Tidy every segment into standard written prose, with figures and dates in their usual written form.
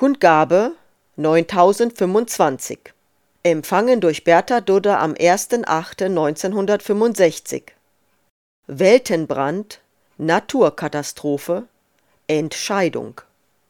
Kundgabe 9025. Empfangen durch Bertha Dudde am 1.8.1965. Weltenbrand, Naturkatastrophe, Entscheidung.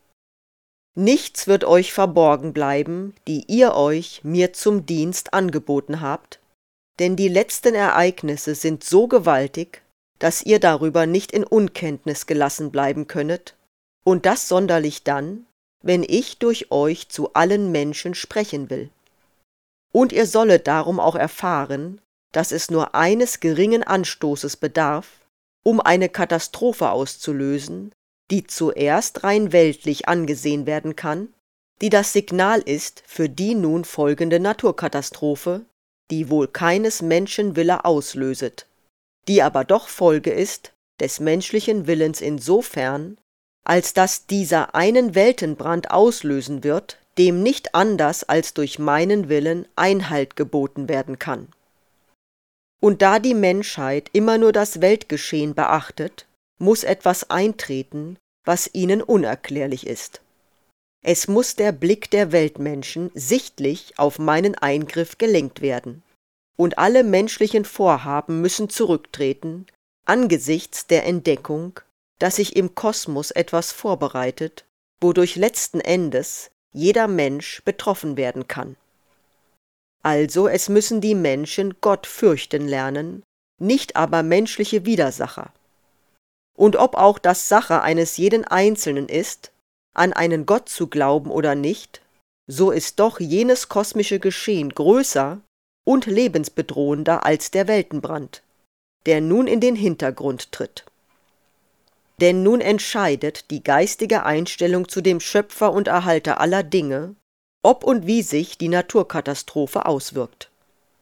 Nichts wird euch verborgen bleiben, die ihr euch mir zum Dienst angeboten habt, denn die letzten Ereignisse sind so gewaltig, dass ihr darüber nicht in Unkenntnis gelassen bleiben könnet, und das sonderlich dann, wenn ich durch euch zu allen Menschen sprechen will. Und ihr sollet darum auch erfahren, dass es nur eines geringen Anstoßes bedarf, um eine Katastrophe auszulösen, die zuerst rein weltlich angesehen werden kann, die das Signal ist für die nun folgende Naturkatastrophe, die wohl keines Menschen Wille auslöset, die aber doch Folge ist des menschlichen Willens insofern, als dass dieser einen Weltenbrand auslösen wird, dem nicht anders als durch meinen Willen Einhalt geboten werden kann. Und da die Menschheit immer nur das Weltgeschehen beachtet, muß etwas eintreten, was ihnen unerklärlich ist. Es muß der Blick der Weltmenschen sichtlich auf meinen Eingriff gelenkt werden, und alle menschlichen Vorhaben müssen zurücktreten, angesichts der Entdeckung, dass sich im Kosmos etwas vorbereitet, wodurch letzten Endes jeder Mensch betroffen werden kann. Also es müssen die Menschen Gott fürchten lernen, nicht aber menschliche Widersacher. Und ob auch das Sache eines jeden Einzelnen ist, an einen Gott zu glauben oder nicht, so ist doch jenes kosmische Geschehen größer und lebensbedrohender als der Weltenbrand, der nun in den Hintergrund tritt. Denn nun entscheidet die geistige Einstellung zu dem Schöpfer und Erhalter aller Dinge, ob und wie sich die Naturkatastrophe auswirkt.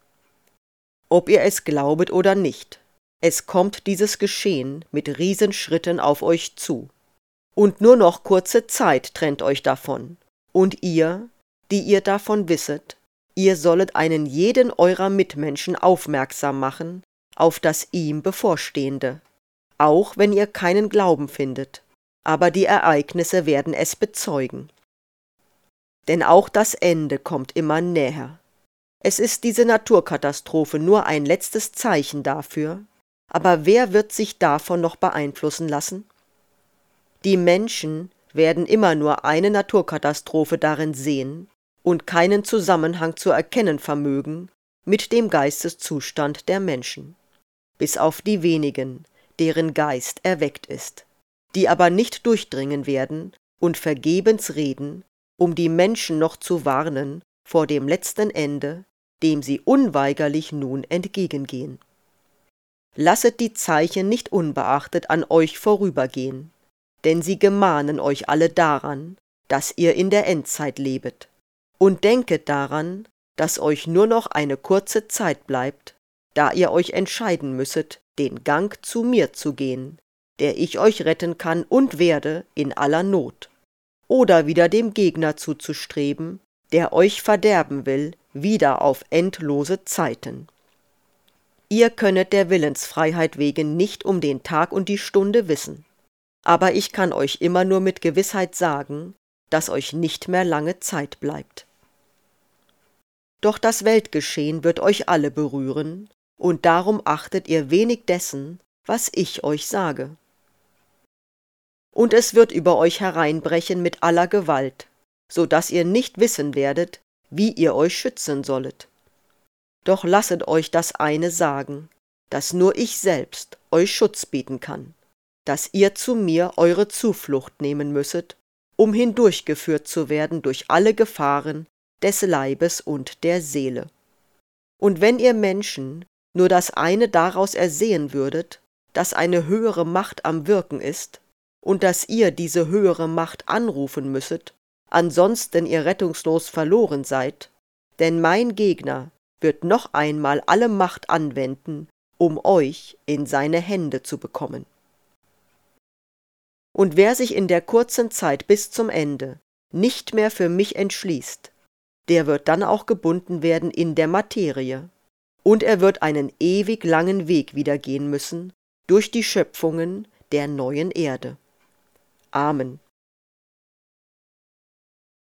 Ob ihr es glaubet oder nicht, es kommt dieses Geschehen mit Riesenschritten auf euch zu, und nur noch kurze Zeit trennt euch davon, und ihr, die ihr davon wisset, ihr sollet einen jeden eurer Mitmenschen aufmerksam machen auf das ihm bevorstehende, auch wenn ihr keinen Glauben findet, aber die Ereignisse werden es bezeugen. Denn auch das Ende kommt immer näher. Es ist diese Naturkatastrophe nur ein letztes Zeichen dafür, aber wer wird sich davon noch beeinflussen lassen? Die Menschen werden immer nur eine Naturkatastrophe darin sehen und keinen Zusammenhang zu erkennen vermögen mit dem Geisteszustand der Menschen, bis auf die wenigen, deren Geist erweckt ist, die aber nicht durchdringen werden und vergebens reden, um die Menschen noch zu warnen vor dem letzten Ende, dem sie unweigerlich nun entgegengehen. Lasset die Zeichen nicht unbeachtet an euch vorübergehen, denn sie gemahnen euch alle daran, dass ihr in der Endzeit lebet, und denket daran, dass euch nur noch eine kurze Zeit bleibt, da ihr euch entscheiden müsset, den Gang zu mir zu gehen, der ich euch retten kann und werde in aller Not, oder wieder dem Gegner zuzustreben, der euch verderben will, wieder auf endlose Zeiten. Ihr könnet der Willensfreiheit wegen nicht um den Tag und die Stunde wissen, aber ich kann euch immer nur mit Gewissheit sagen, dass euch nicht mehr lange Zeit bleibt. Doch das Weltgeschehen wird euch alle berühren, und darum achtet ihr wenig dessen, was ich euch sage. Und es wird über euch hereinbrechen mit aller Gewalt, so dass ihr nicht wissen werdet, wie ihr euch schützen sollet. Doch lasset euch das eine sagen, dass nur ich selbst euch Schutz bieten kann, dass ihr zu mir eure Zuflucht nehmen müsset, um hindurchgeführt zu werden durch alle Gefahren des Leibes und der Seele. Und wenn ihr Menschen nur das eine daraus ersehen würdet, dass eine höhere Macht am Wirken ist, und dass ihr diese höhere Macht anrufen müsset, ansonsten ihr rettungslos verloren seid, denn mein Gegner wird noch einmal alle Macht anwenden, um euch in seine Hände zu bekommen. Und wer sich in der kurzen Zeit bis zum Ende nicht mehr für mich entschließt, der wird dann auch gebunden werden in der Materie, und er wird einen ewig langen Weg wieder gehen müssen durch die Schöpfungen der neuen Erde. Amen.